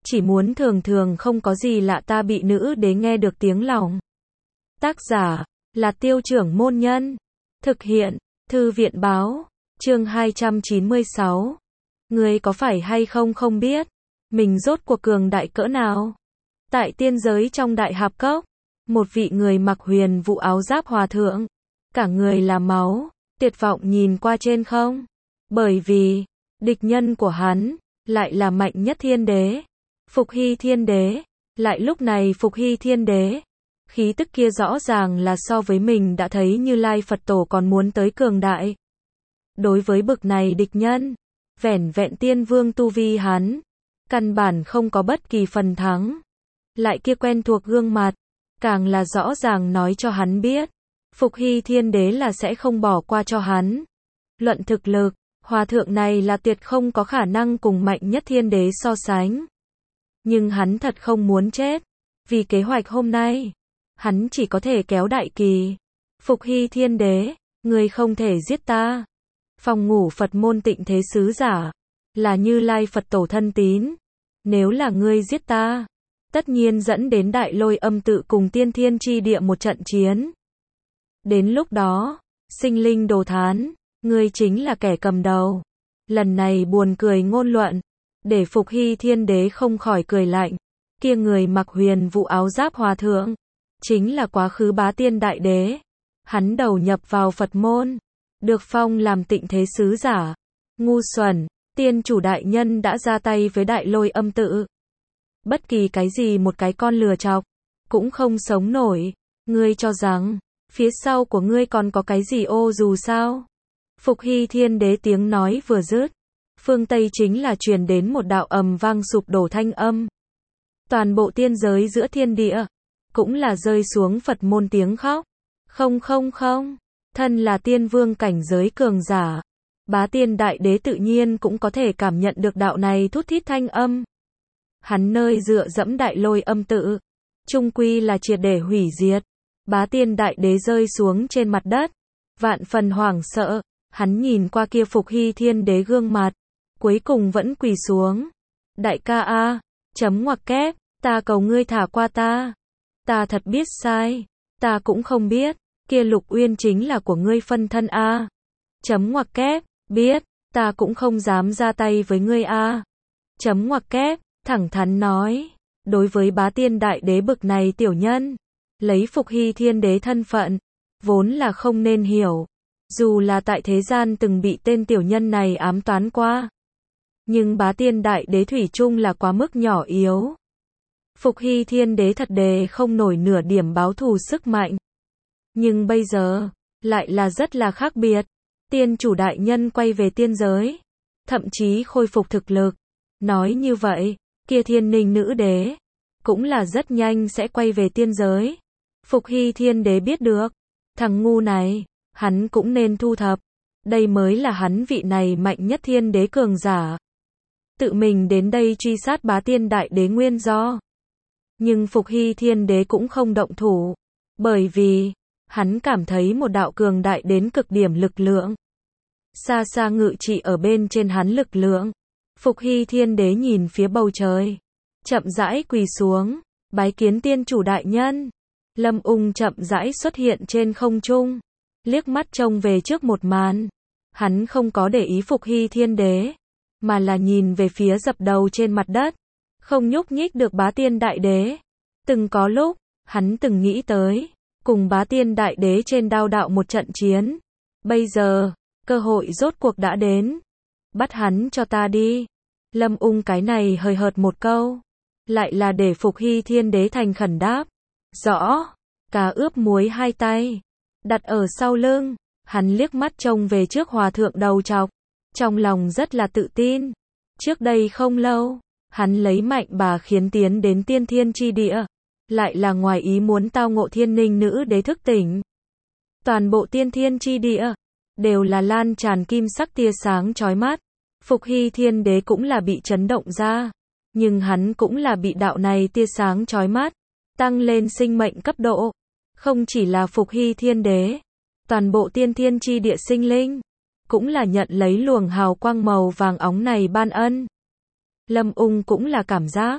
chỉ muốn thường thường không có gì lạ ta bị nữ đế nghe được tiếng lòng. Tác giả là Tiêu Trưởng Môn Nhân. Thực hiện Thư viện Báo. Chương 296. Ngươi có phải hay không không biết mình rốt cuộc cường đại cỡ nào? Tại tiên giới trong Đại Hạp Cốc, một vị người mặc huyền vụ áo giáp hòa thượng, cả người là máu, tuyệt vọng nhìn qua trên không. Bởi vì địch nhân của hắn lại là mạnh nhất thiên đế, Phục Hy Thiên Đế. Lại lúc này Phục Hy Thiên Đế, khí tức kia rõ ràng là so với mình đã thấy Như Lai Phật Tổ còn muốn tới cường đại. Đối với bực này địch nhân, vẻn vẹn tiên vương tu vi hắn, căn bản không có bất kỳ phần thắng. Lại kia quen thuộc gương mặt, càng là rõ ràng nói cho hắn biết, Phục Hy Thiên Đế là sẽ không bỏ qua cho hắn. Luận thực lực, hòa thượng này là tuyệt không có khả năng cùng mạnh nhất thiên đế so sánh. Nhưng hắn thật không muốn chết. Vì kế hoạch hôm nay, hắn chỉ có thể kéo đại kỳ. Phục Hy Thiên Đế, ngươi không thể giết ta. Phòng ngủ Phật môn Tịnh Thế Sứ Giả, là Như Lai Phật Tổ thân tín. Nếu là ngươi giết ta, tất nhiên dẫn đến Đại Lôi Âm Tự cùng Tiên Thiên Chi Địa một trận chiến. Đến lúc đó, sinh linh đồ thán, ngươi chính là kẻ cầm đầu. Lần này buồn cười ngôn luận, để Phục Hy Thiên Đế không khỏi cười lạnh. Kia người mặc huyền vụ áo giáp hòa thượng, chính là quá khứ Bá Tiên Đại Đế. Hắn đầu nhập vào Phật môn, được phong làm Tịnh Thế Sứ Giả. Ngu xuẩn, tiên chủ đại nhân đã ra tay với Đại Lôi Âm Tự. Bất kỳ cái gì một cái con lừa chọc, cũng không sống nổi. Ngươi cho rằng, phía sau của ngươi còn có cái gì ô dù sao? Phục Hy Thiên Đế tiếng nói vừa dứt, phương Tây chính là truyền đến một đạo ầm vang sụp đổ thanh âm. Toàn bộ tiên giới giữa thiên địa, cũng là rơi xuống Phật môn tiếng khóc. Không, thân là tiên vương cảnh giới cường giả, Bá Tiên Đại Đế tự nhiên cũng có thể cảm nhận được đạo này thút thít thanh âm. Hắn nơi dựa dẫm Đại Lôi Âm Tự, chung quy là triệt để hủy diệt. Bá Tiên Đại Đế rơi xuống trên mặt đất, vạn phần hoảng sợ. Hắn nhìn qua kia Phục Hy Thiên Đế gương mặt, cuối cùng vẫn quỳ xuống. Đại ca a, chấm ngoặc kép, ta cầu ngươi thả qua ta. Ta thật biết sai, ta cũng không biết, kia Lục Uyên chính là của ngươi phân thân a. Chấm ngoặc kép, biết, ta cũng không dám ra tay với ngươi a. Chấm ngoặc kép, thẳng thắn nói, đối với Bá Tiên Đại Đế bực này tiểu nhân, lấy Phục Hy Thiên Đế thân phận, vốn là không nên hiểu. Dù là tại thế gian từng bị tên tiểu nhân này ám toán qua, nhưng Bá Tiên Đại Đế thủy chung là quá mức nhỏ yếu. Phục Hy Thiên Đế thật đề không nổi nửa điểm báo thù sức mạnh. Nhưng bây giờ, lại là rất là khác biệt. Tiên chủ đại nhân quay về tiên giới, thậm chí khôi phục thực lực. Nói như vậy, kia Thiên Ninh nữ đế, cũng là rất nhanh sẽ quay về tiên giới. Phục Hy Thiên Đế biết được, thằng ngu này, hắn cũng nên thu thập. Đây mới là hắn vị này mạnh nhất thiên đế cường giả. Tự mình đến đây truy sát Bá Tiên Đại Đế nguyên do. Nhưng Phục Hy Thiên Đế cũng không động thủ. Bởi vì, hắn cảm thấy một đạo cường đại đến cực điểm lực lượng. Xa xa ngự trị ở bên trên hắn lực lượng. Phục Hy Thiên Đế nhìn phía bầu trời, chậm rãi quỳ xuống, bái kiến tiên chủ đại nhân. Lâm Ung chậm rãi xuất hiện trên không trung, liếc mắt trông về trước một màn. Hắn không có để ý Phục Hy Thiên Đế, mà là nhìn về phía dập đầu trên mặt đất, không nhúc nhích được Bá Tiên Đại Đế. Từng có lúc, hắn từng nghĩ tới, cùng Bá Tiên Đại Đế trên đao đạo một trận chiến. Bây giờ, cơ hội rốt cuộc đã đến. Bắt hắn cho ta đi. Lâm Ung cái này hời hợt một câu, lại là để Phục Hy Thiên Đế thành khẩn đáp. Rõ. Cá ướp muối hai tay, đặt ở sau lưng. Hắn liếc mắt trông về trước hòa thượng đầu trọc, trong lòng rất là tự tin. Trước đây không lâu, hắn lấy mạnh bà khiến tiến đến Tiên Thiên Chi Địa, lại là ngoài ý muốn tao ngộ Thiên Ninh nữ đế thức tỉnh. Toàn bộ Tiên Thiên Chi Địa đều là lan tràn kim sắc tia sáng chói mắt. Phục Hy Thiên Đế cũng là bị chấn động ra, nhưng hắn cũng là bị đạo này tia sáng chói mắt tăng lên sinh mệnh cấp độ. Không chỉ là Phục Hy Thiên Đế, toàn bộ Tiên Thiên Chi Địa sinh linh cũng là nhận lấy luồng hào quang màu vàng óng này ban ân. Lâm Ung cũng là cảm giác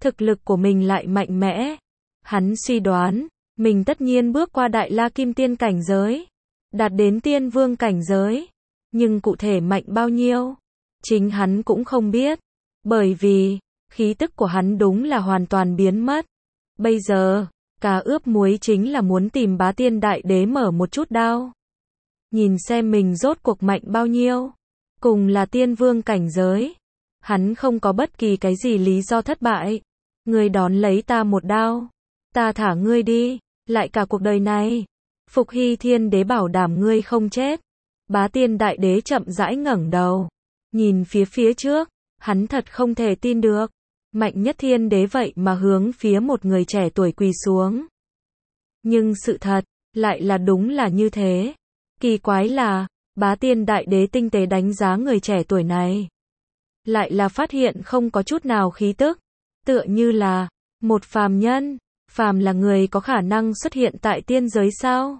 thực lực của mình lại mạnh mẽ. Hắn suy đoán, mình tất nhiên bước qua Đại La Kim Tiên cảnh giới, đạt đến Tiên Vương cảnh giới. Nhưng cụ thể mạnh bao nhiêu, chính hắn cũng không biết. Bởi vì, khí tức của hắn đúng là hoàn toàn biến mất. Bây giờ, cá ướp muối chính là muốn tìm Bá Tiên Đại Đế mở một chút đao. Nhìn xem mình rốt cuộc mạnh bao nhiêu. Cùng là Tiên Vương cảnh giới. Hắn không có bất kỳ cái gì lý do thất bại. Ngươi đón lấy ta một đao. Ta thả ngươi đi, lại cả cuộc đời này. Phục Hy Thiên Đế bảo đảm ngươi không chết. Bá Tiên Đại Đế chậm rãi ngẩng đầu. Nhìn phía trước, hắn thật không thể tin được. Mạnh nhất Thiên Đế vậy mà hướng phía một người trẻ tuổi quỳ xuống. Nhưng sự thật, lại là đúng là như thế. Kỳ quái là, Bá Tiên Đại Đế tinh tế đánh giá người trẻ tuổi này. Lại là phát hiện không có chút nào khí tức. Tựa như là, một phàm nhân. Phàm là người có khả năng xuất hiện tại tiên giới sao?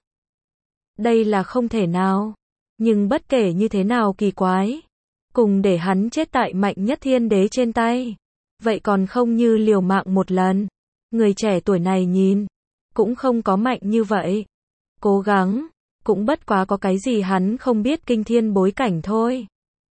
Đây là không thể nào. Nhưng bất kể như thế nào kỳ quái. Cùng để hắn chết tại mạnh nhất Thiên Đế trên tay. Vậy còn không như liều mạng một lần. Người trẻ tuổi này nhìn. Cũng không có mạnh như vậy. Cố gắng. Cũng bất quá có cái gì hắn không biết kinh thiên bối cảnh thôi.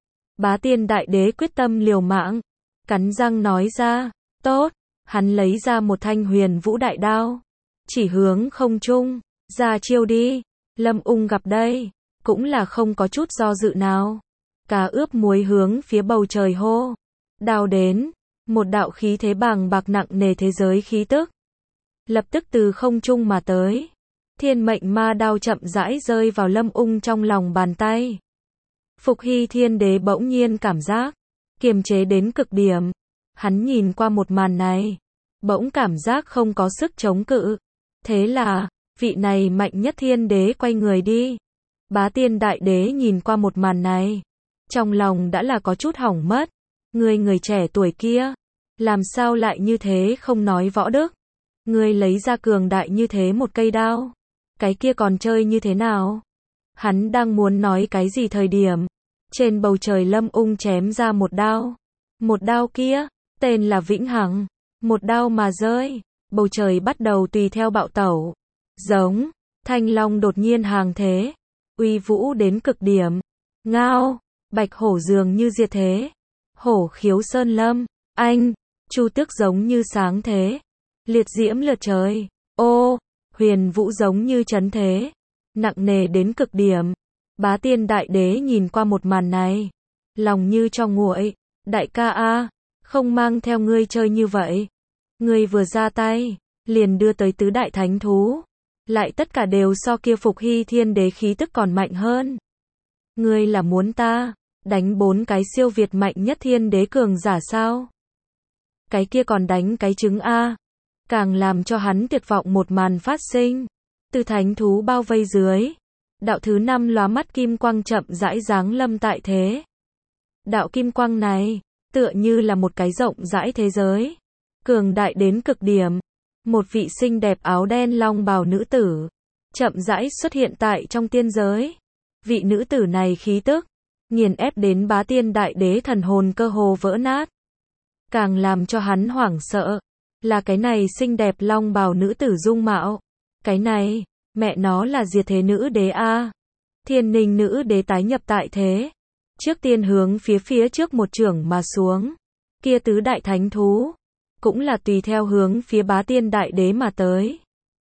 Bá Tiên Đại Đế quyết tâm liều mạng. Cắn răng nói ra. Tốt. Hắn lấy ra một thanh Huyền Vũ Đại Đao. Chỉ hướng không trung. Ra chiêu đi. Lâm Ung gặp đây. Cũng là không có chút do dự nào. Cá ướp muối hướng phía bầu trời hô. Đao đến. Một đạo khí thế bàng bạc nặng nề thế giới khí tức. Lập tức từ không trung mà tới. Thiên mệnh ma đao chậm rãi rơi vào Lâm Ung trong lòng bàn tay. Phục Hy Thiên Đế bỗng nhiên cảm giác kiềm chế đến cực điểm. Hắn nhìn qua một màn này, bỗng cảm giác không có sức chống cự. Thế là, vị này mạnh nhất Thiên Đế quay người đi. Bá Tiên Đại Đế nhìn qua một màn này, trong lòng đã là có chút hỏng mất. Người trẻ tuổi kia, làm sao lại như thế không nói võ đức? Ngươi lấy ra cường đại như thế một cây đao, cái kia còn chơi như thế nào? Hắn đang muốn nói cái gì thời điểm, trên bầu trời Lâm Ung chém ra một đao. Một đao kia, tên là Vĩnh Hằng. Một đao mà rơi, bầu trời bắt đầu tùy theo bạo tẩu. Giống, Thanh Long đột nhiên hàng thế, uy vũ đến cực điểm. Ngao, Bạch Hổ dường như diệt thế. Hổ khiếu sơn lâm, anh, Chu Tước giống như sáng thế. Liệt diễm lượt trời, ô, Huyền Vũ giống như chấn thế. Nặng nề đến cực điểm. Bá Tiên Đại Đế nhìn qua một màn này, lòng như cho nguội. Đại ca a, không mang theo ngươi chơi như vậy. Ngươi vừa ra tay, liền đưa tới tứ đại thánh thú. Lại tất cả đều so kia Phục Hy Thiên Đế khí tức còn mạnh hơn. Ngươi là muốn ta đánh 4 cái siêu việt mạnh nhất Thiên Đế cường giả sao? Cái kia còn đánh cái trứng a. Càng làm cho hắn tuyệt vọng một màn phát sinh. Từ thánh thú bao vây dưới, đạo thứ 5 lóa mắt kim quang chậm rãi giáng lâm tại thế. Đạo kim quang này, tựa như là một cái rộng rãi thế giới. Cường đại đến cực điểm. Một vị xinh đẹp áo đen long bào nữ tử, chậm rãi xuất hiện tại trong tiên giới. Vị nữ tử này khí tức, nghiền ép đến Bá Tiên Đại Đế thần hồn cơ hồ vỡ nát. Càng làm cho hắn hoảng sợ, là cái này xinh đẹp long bào nữ tử dung mạo. Cái này, mẹ nó là diệt thế nữ đế a. Thiên Ninh nữ đế tái nhập tại thế. Trước tiên hướng phía trước một chưởng mà xuống. Kia tứ đại thánh thú, cũng là tùy theo hướng phía Bá Tiên Đại Đế mà tới.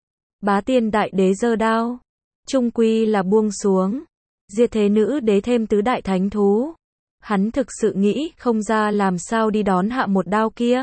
Bá Tiên Đại Đế giơ đao, trung quy là buông xuống. Diệt thế nữ đế thêm tứ đại thánh thú. Hắn thực sự nghĩ không ra làm sao đi đón hạ một đao kia.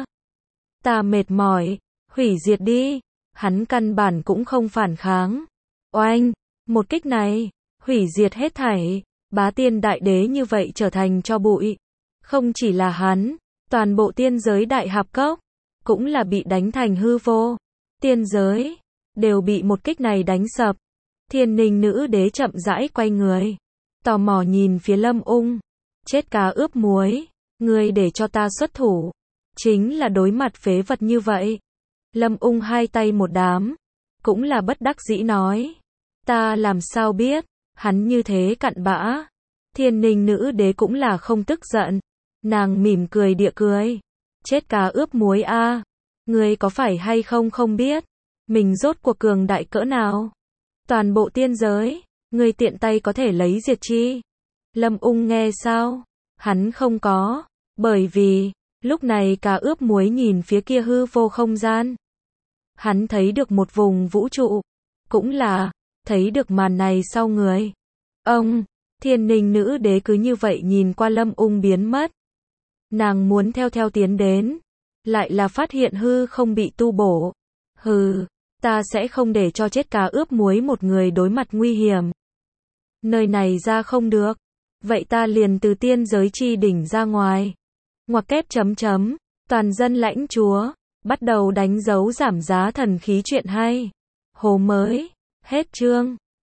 Ta mệt mỏi, hủy diệt đi. Hắn căn bản cũng không phản kháng. Oanh, một kích này, hủy diệt hết thảy. Bá Tiên Đại Đế như vậy trở thành tro bụi. Không chỉ là hắn, toàn bộ tiên giới Đại Hạp Cốc, cũng là bị đánh thành hư vô. Tiên giới, đều bị một kích này đánh sập. Thiên Ninh nữ đế chậm rãi quay người, tò mò nhìn phía Lâm Ung. Chết cá ướp muối, ngươi để cho ta xuất thủ, chính là đối mặt phế vật như vậy. Lâm Ung hai tay một đám, cũng là bất đắc dĩ nói. Ta làm sao biết, hắn như thế cặn bã. Thiên Ninh nữ đế cũng là không tức giận. Nàng mỉm cười địa cười. Chết cá ướp muối a. Ngươi có phải hay không không biết, mình rốt cuộc cường đại cỡ nào? Toàn bộ tiên giới, ngươi tiện tay có thể lấy diệt chi. Lâm Ung nghe sao? Hắn không có, bởi vì, lúc này Cá Ướp Muối nhìn phía kia hư vô không gian. Hắn thấy được một vùng vũ trụ, cũng là, thấy được màn này sau người. Ông, Thiên Ninh nữ đế cứ như vậy nhìn qua Lâm Ung biến mất. Nàng muốn theo tiến đến, lại là phát hiện hư không bị tu bổ. Hừ, ta sẽ không để cho chết Cá Ướp Muối một người đối mặt nguy hiểm. Nơi này ra không được, vậy ta liền từ tiên giới chi đỉnh ra ngoài. Ngoặc kép chấm chấm, toàn dân lãnh chúa, bắt đầu đánh dấu giảm giá thần khí chuyện hay. Hồ mới, hết chương.